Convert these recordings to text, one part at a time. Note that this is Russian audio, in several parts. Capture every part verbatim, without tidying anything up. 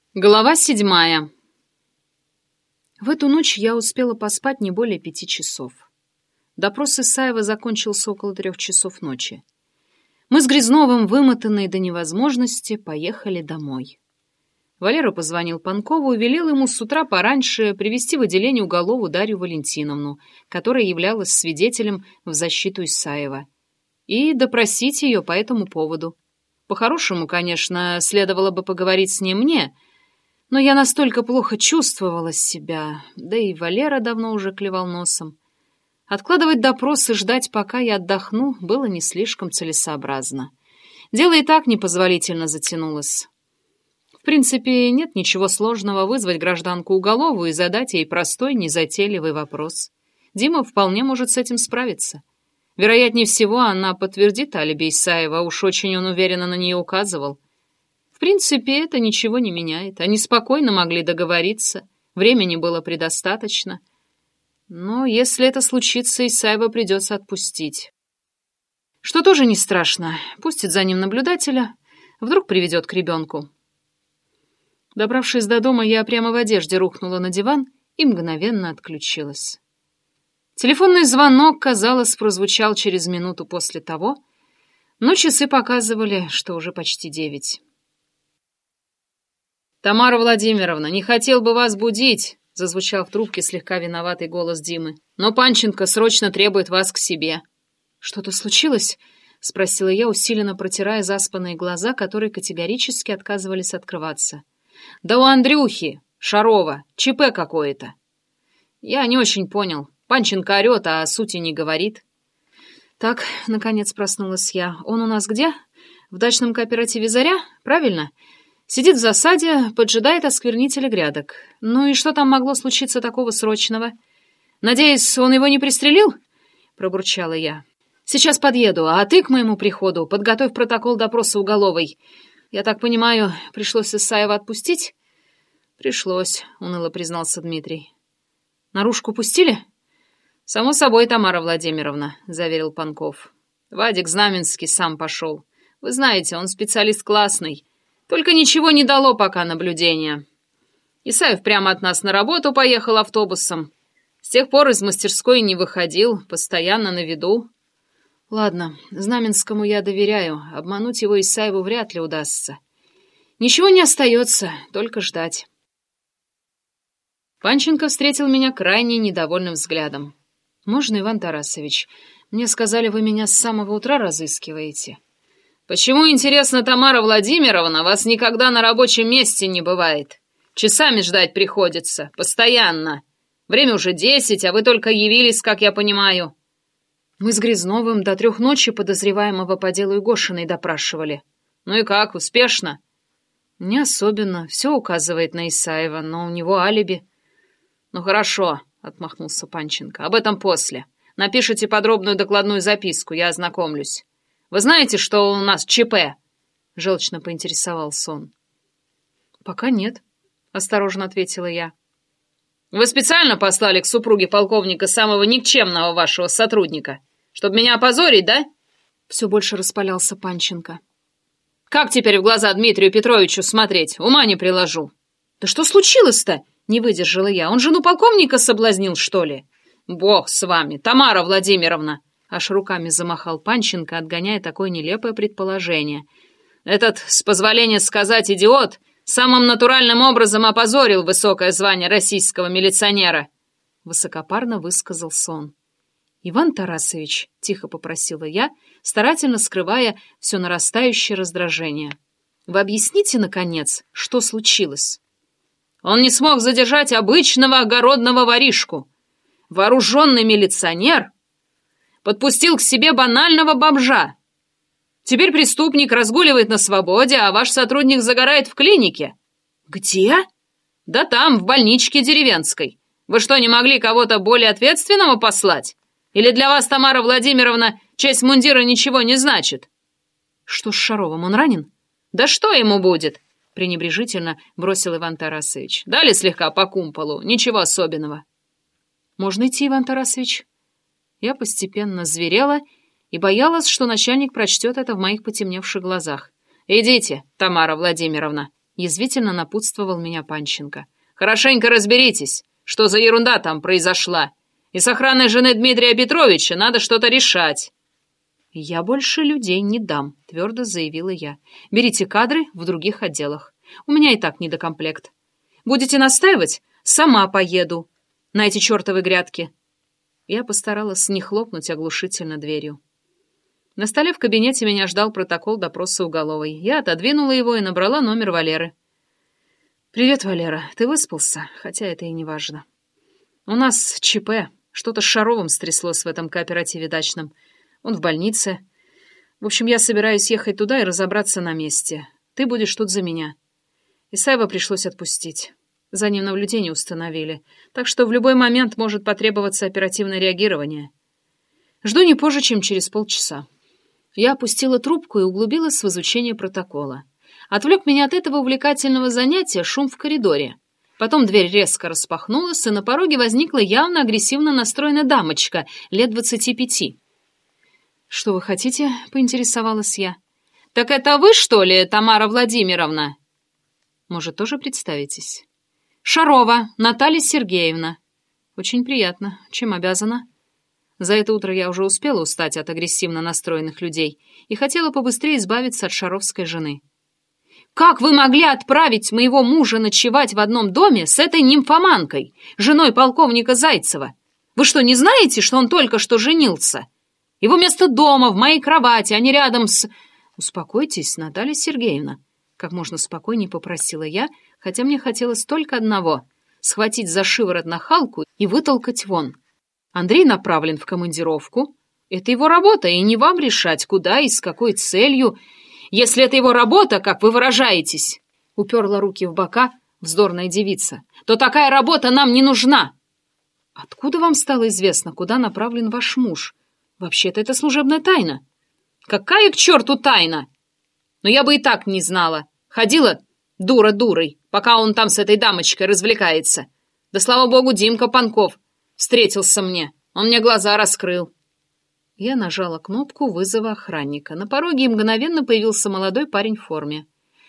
Глава седьмая. В эту ночь я успела поспать не более пяти часов. Допрос Исаева закончился около трех часов ночи. Мы с Грязновым, вымотанные до невозможности, поехали домой. Валера позвонил Панкову и велел ему с утра пораньше привести в отделение Уголову Дарью Валентиновну, которая являлась свидетелем в защиту Исаева, и допросить ее по этому поводу. По-хорошему, конечно, следовало бы поговорить с ней мне, но я настолько плохо чувствовала себя, да и Валера давно уже клевал носом. Откладывать допрос и ждать, пока я отдохну, было не слишком целесообразно. Дело и так непозволительно затянулось. В принципе, нет ничего сложного вызвать гражданку Уголову и задать ей простой, незатейливый вопрос. Дима вполне может с этим справиться. Вероятнее всего, она подтвердит алиби Исаева, уж очень он уверенно на нее указывал. В принципе, это ничего не меняет. Они спокойно могли договориться, времени было предостаточно. Но если это случится, Исаева придется отпустить. Что тоже не страшно. Пустит за ним наблюдателя, вдруг приведет к ребенку. Добравшись до дома, я прямо в одежде рухнула на диван и мгновенно отключилась. Телефонный звонок, казалось, прозвучал через минуту после того, но часы показывали, что уже почти девять. «Тамара Владимировна, не хотел бы вас будить», — зазвучал в трубке слегка виноватый голос Димы. «Но Панченко срочно требует вас к себе». «Что-то случилось?» — спросила я, усиленно протирая заспанные глаза, которые категорически отказывались открываться. «Да у Андрюхи, Шарова, ЧП какое-то». «Я не очень понял. Панченко орет, а о сути не говорит». «Так, наконец проснулась я. Он у нас где? В дачном кооперативе «Заря», правильно?» Сидит в засаде, поджидает осквернителя грядок. Ну и что там могло случиться такого срочного? Надеюсь, он его не пристрелил? Пробурчала я. Сейчас подъеду, а ты к моему приходу подготовь протокол допроса Уголовой. Я так понимаю, пришлось Исаева отпустить? Пришлось, уныло признался Дмитрий. Наружку пустили? Само собой, Тамара Владимировна, заверил Панков. Вадик Знаменский сам пошел. Вы знаете, он специалист классный. Только ничего не дало пока наблюдения. Исаев прямо от нас на работу поехал автобусом. С тех пор из мастерской не выходил, постоянно на виду. Ладно, Знаменскому я доверяю, обмануть его Исаеву вряд ли удастся. Ничего не остается, только ждать. Панченко встретил меня крайне недовольным взглядом. «Можно, Иван Тарасович? Мне сказали, вы меня с самого утра разыскиваете». «Почему, интересно, Тамара Владимировна, вас никогда на рабочем месте не бывает? Часами ждать приходится, постоянно. Время уже десять, а вы только явились, как я понимаю». «Мы с Грязновым до трех ночи подозреваемого по делу Егошиной допрашивали». «Ну и как, успешно?» «Не особенно. Все указывает на Исаева, но у него алиби». «Ну хорошо», — отмахнулся Панченко. «Об этом после. Напишите подробную докладную записку, я ознакомлюсь. Вы знаете, что у нас ЧП?» — желчно поинтересовался он. «Пока нет», — осторожно ответила я. «Вы специально послали к супруге полковника самого никчемного вашего сотрудника, чтобы меня опозорить, да?» Все больше распалялся Панченко. «Как теперь в глаза Дмитрию Петровичу смотреть? Ума не приложу». «Да что случилось-то?» — не выдержала я. «Он жену полковника соблазнил, что ли?» «Бог с вами, Тамара Владимировна!» Аж руками замахал Панченко, отгоняя такое нелепое предположение. «Этот, с позволения сказать, идиот, самым натуральным образом опозорил высокое звание российского милиционера!» Высокопарно высказался он. «Иван Тарасович», — тихо попросила я, старательно скрывая все нарастающее раздражение, «вы объясните, наконец, что случилось?» «Он не смог задержать обычного огородного воришку. Вооруженный милиционер подпустил к себе банального бомжа. Теперь преступник разгуливает на свободе, а ваш сотрудник загорает в клинике». «Где?» «Да там, в больничке деревенской. Вы что, не могли кого-то более ответственного послать? Или для вас, Тамара Владимировна, честь мундира ничего не значит?» «Что с Шаровым, он ранен?» «Да что ему будет?» — пренебрежительно бросил Иван Тарасович. «Дали слегка по кумполу, ничего особенного». «Можно идти, Иван Тарасович?» Я постепенно зверела и боялась, что начальник прочтет это в моих потемневших глазах. «Идите, Тамара Владимировна», язвительно напутствовал меня Панченко. «Хорошенько разберитесь, что за ерунда там произошла. И с охраной жены Дмитрия Петровича надо что-то решать». «Я больше людей не дам», — твердо заявила я. «Берите кадры в других отделах. У меня и так недокомплект. Будете настаивать? Сама поеду на эти чертовы грядки». Я постаралась не хлопнуть оглушительно дверью. На столе в кабинете меня ждал протокол допроса Уголовой. Я отодвинула его и набрала номер Валеры. «Привет, Валера. Ты выспался? Хотя это и не важно. У нас ЧП. Что-то с Шаровым стряслось в этом кооперативе дачном. Он в больнице. В общем, я собираюсь ехать туда и разобраться на месте. Ты будешь тут за меня. Исаева пришлось отпустить. За ним наблюдение установили. Так что в любой момент может потребоваться оперативное реагирование. Жду не позже, чем через полчаса». Я опустила трубку и углубилась в изучение протокола. Отвлек меня от этого увлекательного занятия шум в коридоре. Потом дверь резко распахнулась, и на пороге возникла явно агрессивно настроенная дамочка лет двадцати пяти. «Что вы хотите?» — поинтересовалась я. «Так это вы, что ли, Тамара Владимировна?» «Может, тоже представитесь?» «Шарова Наталья Сергеевна». «Очень приятно. Чем обязана?» За это утро я уже успела устать от агрессивно настроенных людей и хотела побыстрее избавиться от шаровской жены. «Как вы могли отправить моего мужа ночевать в одном доме с этой нимфоманкой, женой полковника Зайцева? Вы что, не знаете, что он только что женился? Его место дома, в моей кровати, а не рядом с...» «Успокойтесь, Наталья Сергеевна», — как можно спокойнее попросила я, хотя мне хотелось только одного — схватить за шиворот нахалку и вытолкать вон. Андрей направлен в командировку. Это его работа, и не вам решать, куда и с какой целью. Если это его работа, как вы выражаетесь, — уперла руки в бока вздорная девица, — то такая работа нам не нужна. Откуда вам стало известно, куда направлен ваш муж? Вообще-то это служебная тайна. Какая к черту тайна? Но я бы и так не знала. Ходила дура дурой, пока он там с этой дамочкой развлекается. Да, слава богу, Димка Панков встретился мне. Он мне глаза раскрыл. Я нажала кнопку вызова охранника. На пороге мгновенно появился молодой парень в форме.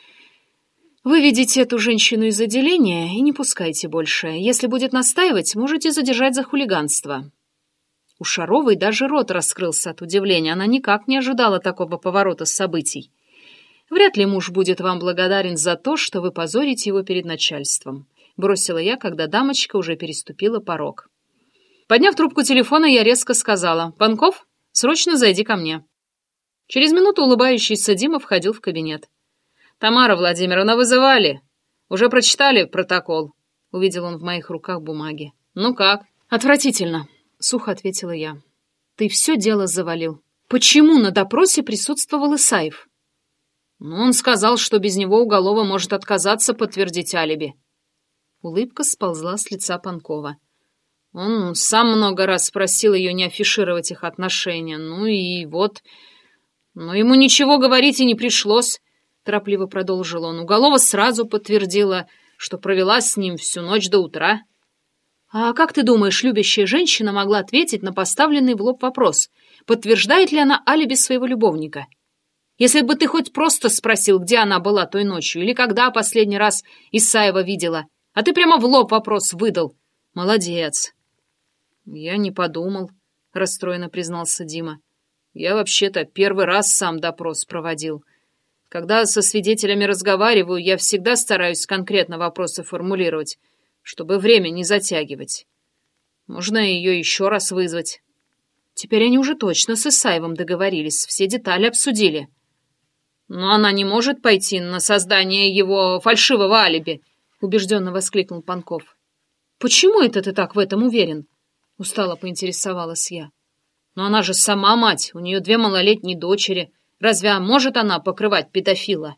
«Выведите эту женщину из отделения и не пускайте больше. Если будет настаивать, можете задержать за хулиганство». У Шаровой даже рот раскрылся от удивления. Она никак не ожидала такого поворота событий. «Вряд ли муж будет вам благодарен за то, что вы позорите его перед начальством», — бросила я, когда дамочка уже переступила порог. Подняв трубку телефона, я резко сказала: «Панков, срочно зайди ко мне». Через минуту улыбающийся Дима входил в кабинет. «Тамара Владимировна, вызывали? Уже прочитали протокол?» Увидел он в моих руках бумаги. «Ну как?» «Отвратительно», — сухо ответила я. «Ты все дело завалил. Почему на допросе присутствовал Исаев?» «Ну, он сказал, что без него Уголова может отказаться подтвердить алиби». Улыбка сползла с лица Панкова. Он сам много раз просил ее не афишировать их отношения. Ну и вот... Но ему ничего говорить и не пришлось, — торопливо продолжил он. Уголова сразу подтвердила, что провела с ним всю ночь до утра. А как ты думаешь, любящая женщина могла ответить на поставленный в лоб вопрос, подтверждает ли она алиби своего любовника? Если бы ты хоть просто спросил, где она была той ночью, или когда последний раз Исаева видела, а ты прямо в лоб вопрос выдал. Молодец. Я не подумал, — расстроенно признался Дима. Я вообще-то первый раз сам допрос проводил. Когда со свидетелями разговариваю, я всегда стараюсь конкретно вопросы формулировать, чтобы время не затягивать. Можно ее еще раз вызвать. Теперь они уже точно с Исаевым договорились, все детали обсудили. Но она не может пойти на создание его фальшивого алиби, — убежденно воскликнул Панков. Почему это ты так в этом уверен? — устало поинтересовалась я. Но она же сама мать, у нее две малолетние дочери. Разве может она покрывать педофила?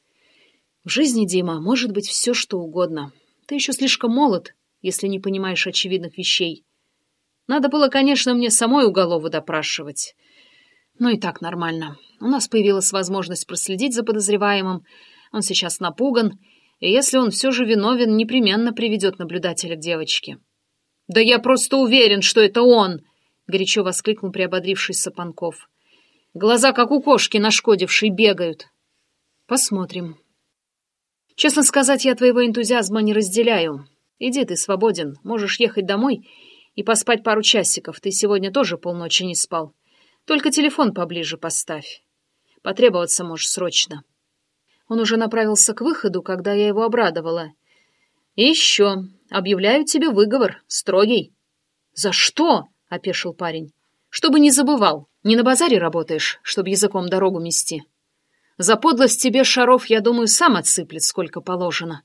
В жизни, Дима, может быть все, что угодно. Ты еще слишком молод, если не понимаешь очевидных вещей. Надо было, конечно, мне самой Уголову допрашивать. Но и так нормально. У нас появилась возможность проследить за подозреваемым. Он сейчас напуган, и если он все же виновен, непременно приведет наблюдателя к девочке. «Да я просто уверен, что это он!» — горячо воскликнул приободрившийся Панков. «Глаза, как у кошки нашкодившей, бегают». «Посмотрим». Честно сказать, я твоего энтузиазма не разделяю. Иди, ты свободен, можешь ехать домой и поспать пару часиков. Ты сегодня тоже полночи не спал. Только телефон поближе поставь. Потребоваться можешь срочно». Он уже направился к выходу, когда я его обрадовала. «И еще, объявляю тебе выговор, строгий». «За что?» — опешил парень. «Чтобы не забывал, не на базаре работаешь, чтобы языком дорогу мести. За подлость тебе, Шаров, я думаю, сам отсыплет, сколько положено».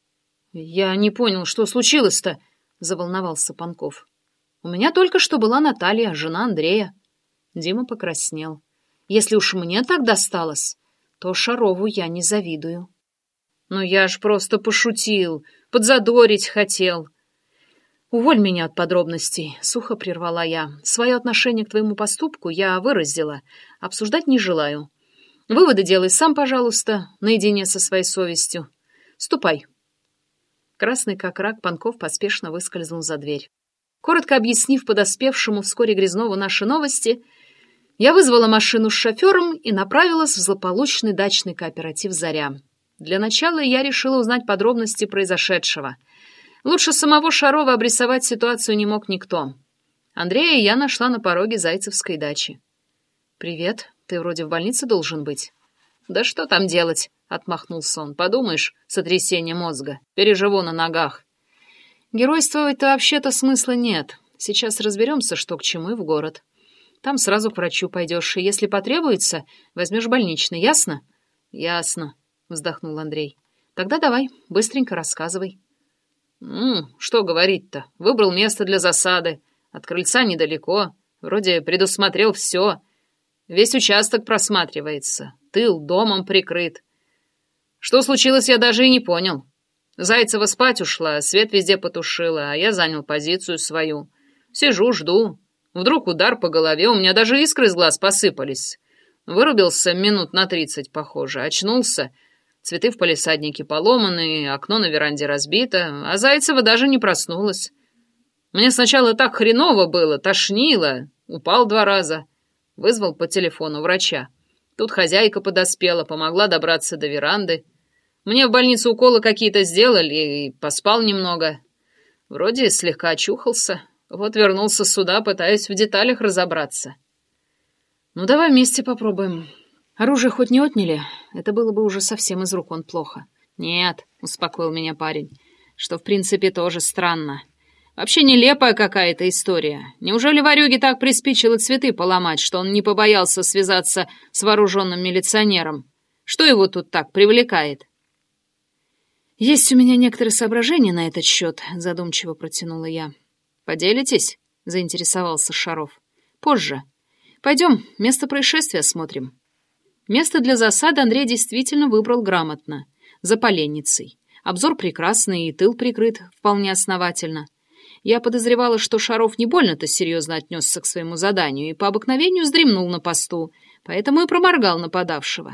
«Я не понял, что случилось-то?» — заволновался Панков. «У меня только что была Наталья, жена Андрея». Дима покраснел. «Если уж мне так досталось, то Шарову я не завидую». «Ну я ж просто пошутил, подзадорить хотел». «Уволь меня от подробностей», — сухо прервала я. «Свое отношение к твоему поступку я выразила. Обсуждать не желаю. Выводы делай сам, пожалуйста, наедине со своей совестью. Ступай». Красный как рак, Панков поспешно выскользнул за дверь. Коротко объяснив подоспевшему вскоре Грязнову наши новости, я вызвала машину с шофером и направилась в злополучный дачный кооператив «Заря». Для начала я решила узнать подробности произошедшего. Лучше самого Шарова обрисовать ситуацию не мог никто. Андрея я нашла на пороге Зайцевской дачи. «Привет, ты вроде в больнице должен быть». «Да что там делать?» — отмахнулся он. «Подумаешь, сотрясение мозга. Переживу на ногах». «Геройствовать-то вообще-то смысла нет. Сейчас разберемся, что к чему, и в город. Там сразу к врачу пойдешь, и если потребуется, возьмешь больничный, ясно?» «Ясно», — вздохнул Андрей. «Тогда давай, быстренько рассказывай». «Ну, что говорить-то? Выбрал место для засады. От крыльца недалеко. Вроде предусмотрел все. Весь участок просматривается. Тыл домом прикрыт. Что случилось, я даже и не понял. Зайцева спать ушла, свет везде потушила, а я занял позицию свою. Сижу, жду. Вдруг удар по голове, у меня даже искры из глаз посыпались. Вырубился минут на тридцать, похоже. Очнулся. Цветы в палисаднике поломаны, окно на веранде разбито, а Зайцева даже не проснулась. Мне сначала так хреново было, тошнило. Упал два раза. Вызвал по телефону врача. Тут хозяйка подоспела, помогла добраться до веранды. Мне в больнице уколы какие-то сделали и поспал немного. Вроде слегка очухался. Вот вернулся сюда, пытаюсь в деталях разобраться. Ну, давай вместе попробуем. Оружие хоть не отняли? Это было бы уже совсем из рук вон плохо. Нет, успокоил меня парень, что в принципе тоже странно. Вообще нелепая какая-то история. Неужели ворюге так приспичило цветы поломать, что он не побоялся связаться с вооруженным милиционером? Что его тут так привлекает? Есть у меня некоторые соображения на этот счет, задумчиво протянула я. Поделитесь? Заинтересовался Шаров. Позже. Пойдем, место происшествия осмотрим. Место для засады Андрей действительно выбрал грамотно. За поленницей. Обзор прекрасный и тыл прикрыт вполне основательно. Я подозревала, что Шаров не больно-то серьезно отнесся к своему заданию и по обыкновению вздремнул на посту, поэтому и проморгал нападавшего.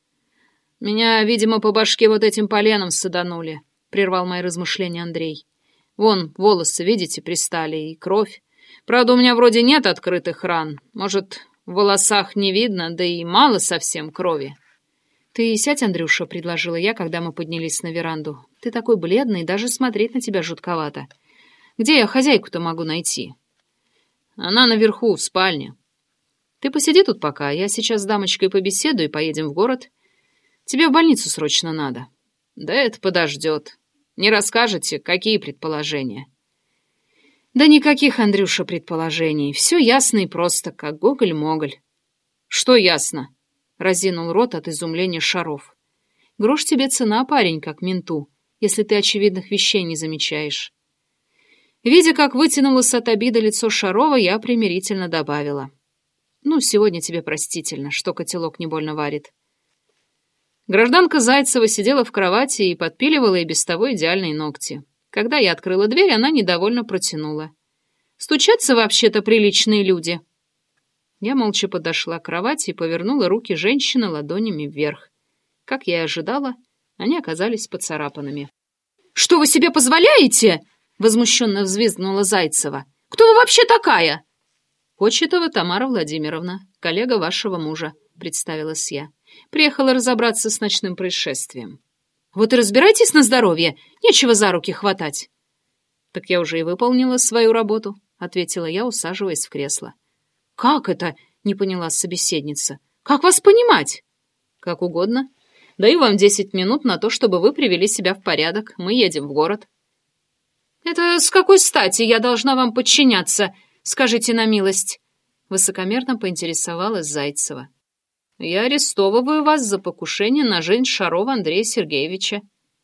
«Меня, видимо, по башке вот этим поленом саданули», — прервал мои размышления Андрей. «Вон, волосы, видите, пристали, и кровь. Правда, у меня вроде нет открытых ран. Может, в волосах не видно, да и мало совсем крови». «Ты сядь, Андрюша», — предложила я, когда мы поднялись на веранду. «Ты такой бледный, даже смотреть на тебя жутковато. Где я хозяйку-то могу найти?» «Она наверху, в спальне». «Ты посиди тут пока, я сейчас с дамочкой побеседую и поедем в город. Тебе в больницу срочно надо». «Да это подождет. Не расскажете, какие предположения?» «Да никаких, Андрюша, предположений. Все ясно и просто, как гоголь-моголь». «Что ясно?» — разинул рот от изумления Шаров. «Грош тебе цена, парень, как менту, если ты очевидных вещей не замечаешь». Видя, как вытянулось от обиды лицо Шарова, я примирительно добавила. «Ну, сегодня тебе простительно, что котелок не больно варит». Гражданка Зайцева сидела в кровати и подпиливала и без того идеальные ногти. Когда я открыла дверь, она недовольно протянула. «Стучатся вообще-то приличные люди». Я молча подошла к кровати и повернула руки женщины ладонями вверх. Как я и ожидала, они оказались поцарапанными. «Что вы себе позволяете?» — возмущенно взвизгнула Зайцева. «Кто вы вообще такая?» «Кочетова Тамара Владимировна, коллега вашего мужа», — представилась я. «Приехала разобраться с ночным происшествием». Вот и разбирайтесь на здоровье, нечего за руки хватать. Так я уже и выполнила свою работу, ответила я, усаживаясь в кресло. Как это? Не поняла собеседница. Как вас понимать? Как угодно. Даю вам десять минут на то, чтобы вы привели себя в порядок. Мы едем в город. Это с какой стати я должна вам подчиняться? Скажите на милость. Высокомерно поинтересовалась Зайцева. Я арестовываю вас за покушение на жизнь Шарова Андрея Сергеевича.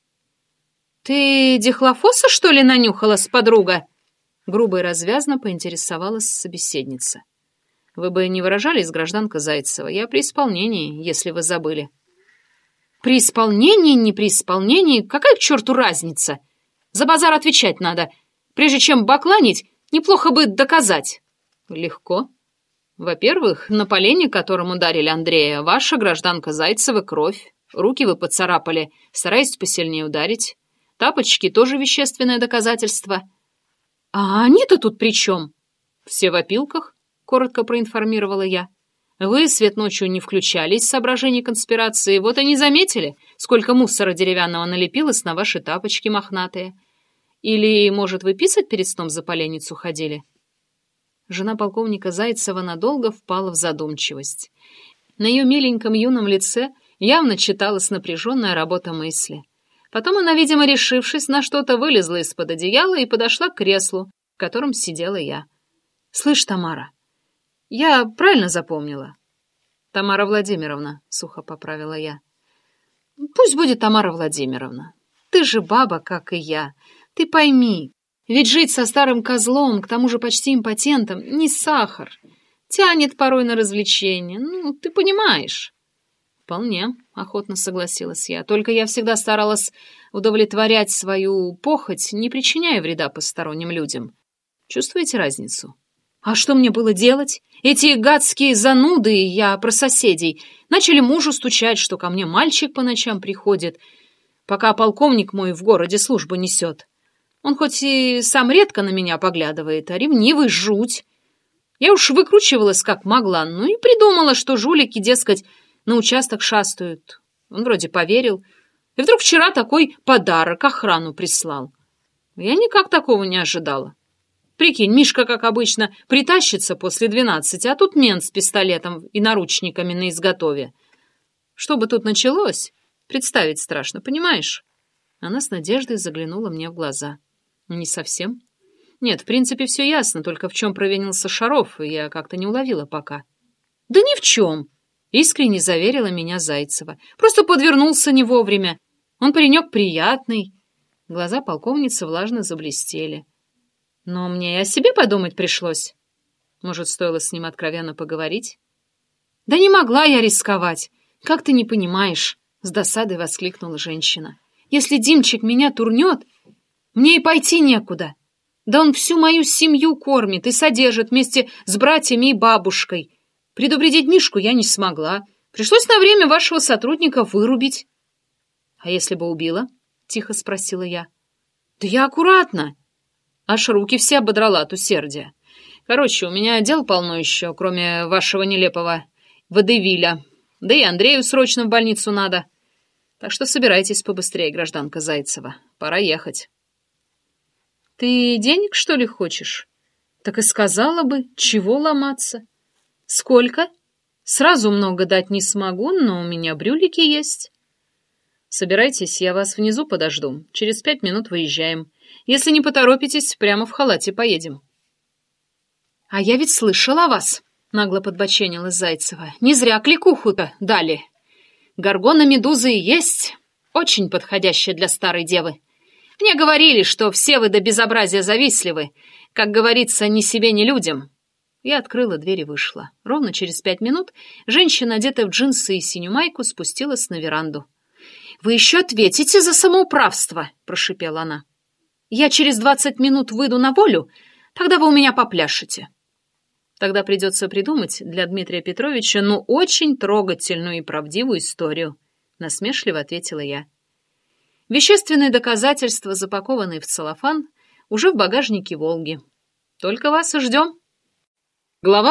Ты дихлофоса, что ли, нанюхалась, подруга? Грубо и развязно поинтересовалась собеседница. Вы бы не выражались, гражданка Зайцева. Я при исполнении, если вы забыли. При исполнении, не при исполнении, какая к черту разница? За базар отвечать надо. Прежде чем бакланить, неплохо бы доказать. Легко. Во-первых, на полене, которым ударили Андрея, ваша гражданка Зайцева кровь. Руки вы поцарапали, стараясь посильнее ударить. Тапочки тоже вещественное доказательство. А они-то тут при чем? Все в опилках, коротко проинформировала я. Вы свет ночью не включались в соображение конспирации, вот и не заметили, сколько мусора деревянного налепилось на ваши тапочки мохнатые. Или, может, вы писать перед сном за поленницу ходили? Жена полковника Зайцева надолго впала в задумчивость. На ее миленьком юном лице явно читалась напряженная работа мысли. Потом она, видимо, решившись на что-то, вылезла из-под одеяла и подошла к креслу, в котором сидела я. «Слышь, Тамара, я правильно запомнила?» «Тамара Владимировна», — сухо поправила я. «Пусть будет Тамара Владимировна. Ты же баба, как и я. Ты пойми, ведь жить со старым козлом, к тому же почти импотентом, не сахар. Тянет порой на развлечения. Ну, ты понимаешь». «Вполне», — охотно согласилась я. «Только я всегда старалась удовлетворять свою похоть, не причиняя вреда посторонним людям. Чувствуете разницу?» «А что мне было делать? Эти гадские зануды, я про соседей, начали мужу стучать, что ко мне мальчик по ночам приходит, пока полковник мой в городе службу несет. Он хоть и сам редко на меня поглядывает, а ревнивый жуть. Я уж выкручивалась как могла, ну и придумала, что жулики, дескать, на участок шастают. Он вроде поверил. И вдруг вчера такой подарок охрану прислал. Я никак такого не ожидала. Прикинь, Мишка, как обычно, притащится после двенадцати, а тут мент с пистолетом и наручниками на изготове. Что бы тут началось, представить страшно, понимаешь?» Она с надеждой заглянула мне в глаза. «Не совсем. Нет, в принципе, все ясно, только в чем провинился Шаров, я как-то не уловила пока». «Да ни в чем!» — искренне заверила меня Зайцева. «Просто подвернулся не вовремя. Он паренек приятный». Глаза полковницы влажно заблестели. «Но мне и о себе подумать пришлось. Может, стоило с ним откровенно поговорить?» «Да не могла я рисковать. Как ты не понимаешь?» — с досадой воскликнула женщина. «Если Димчик меня турнет, мне и пойти некуда. Да он всю мою семью кормит и содержит вместе с братьями и бабушкой. Предупредить Мишку я не смогла. Пришлось на время вашего сотрудника вырубить». «А если бы убила?» — тихо спросила я. «Да я аккуратно. Аж руки все ободрала от усердия. Короче, у меня дел полно еще, кроме вашего нелепого водевиля. Да и Андрею срочно в больницу надо. Так что собирайтесь побыстрее, гражданка Зайцева. Пора ехать». «Ты денег, что ли, хочешь? Так и сказала бы, чего ломаться. Сколько? Сразу много дать не смогу, но у меня брюлики есть». «Собирайтесь, я вас внизу подожду. Через пять минут выезжаем. Если не поторопитесь, прямо в халате поедем». «А я ведь слышала о вас», — нагло подбоченилась Зайцева. «Не зря кликуху-то дали. Горгона медузы и есть, очень подходящая для старой девы. Мне говорили, что все вы до безобразия завистливы. Как говорится, ни себе, ни людям». Я открыла дверь и вышла. Ровно через пять минут женщина, одетая в джинсы и синюю майку, спустилась на веранду. «Вы еще ответите за самоуправство», — прошипела она. «Я через двадцать минут выйду на волю, тогда вы у меня попляшете». «Тогда придется придумать для Дмитрия Петровича, ну, очень трогательную и правдивую историю», — насмешливо ответила я. «Вещественные доказательства, запакованные в целлофан, уже в багажнике «Волги». Только вас и ждем». Глава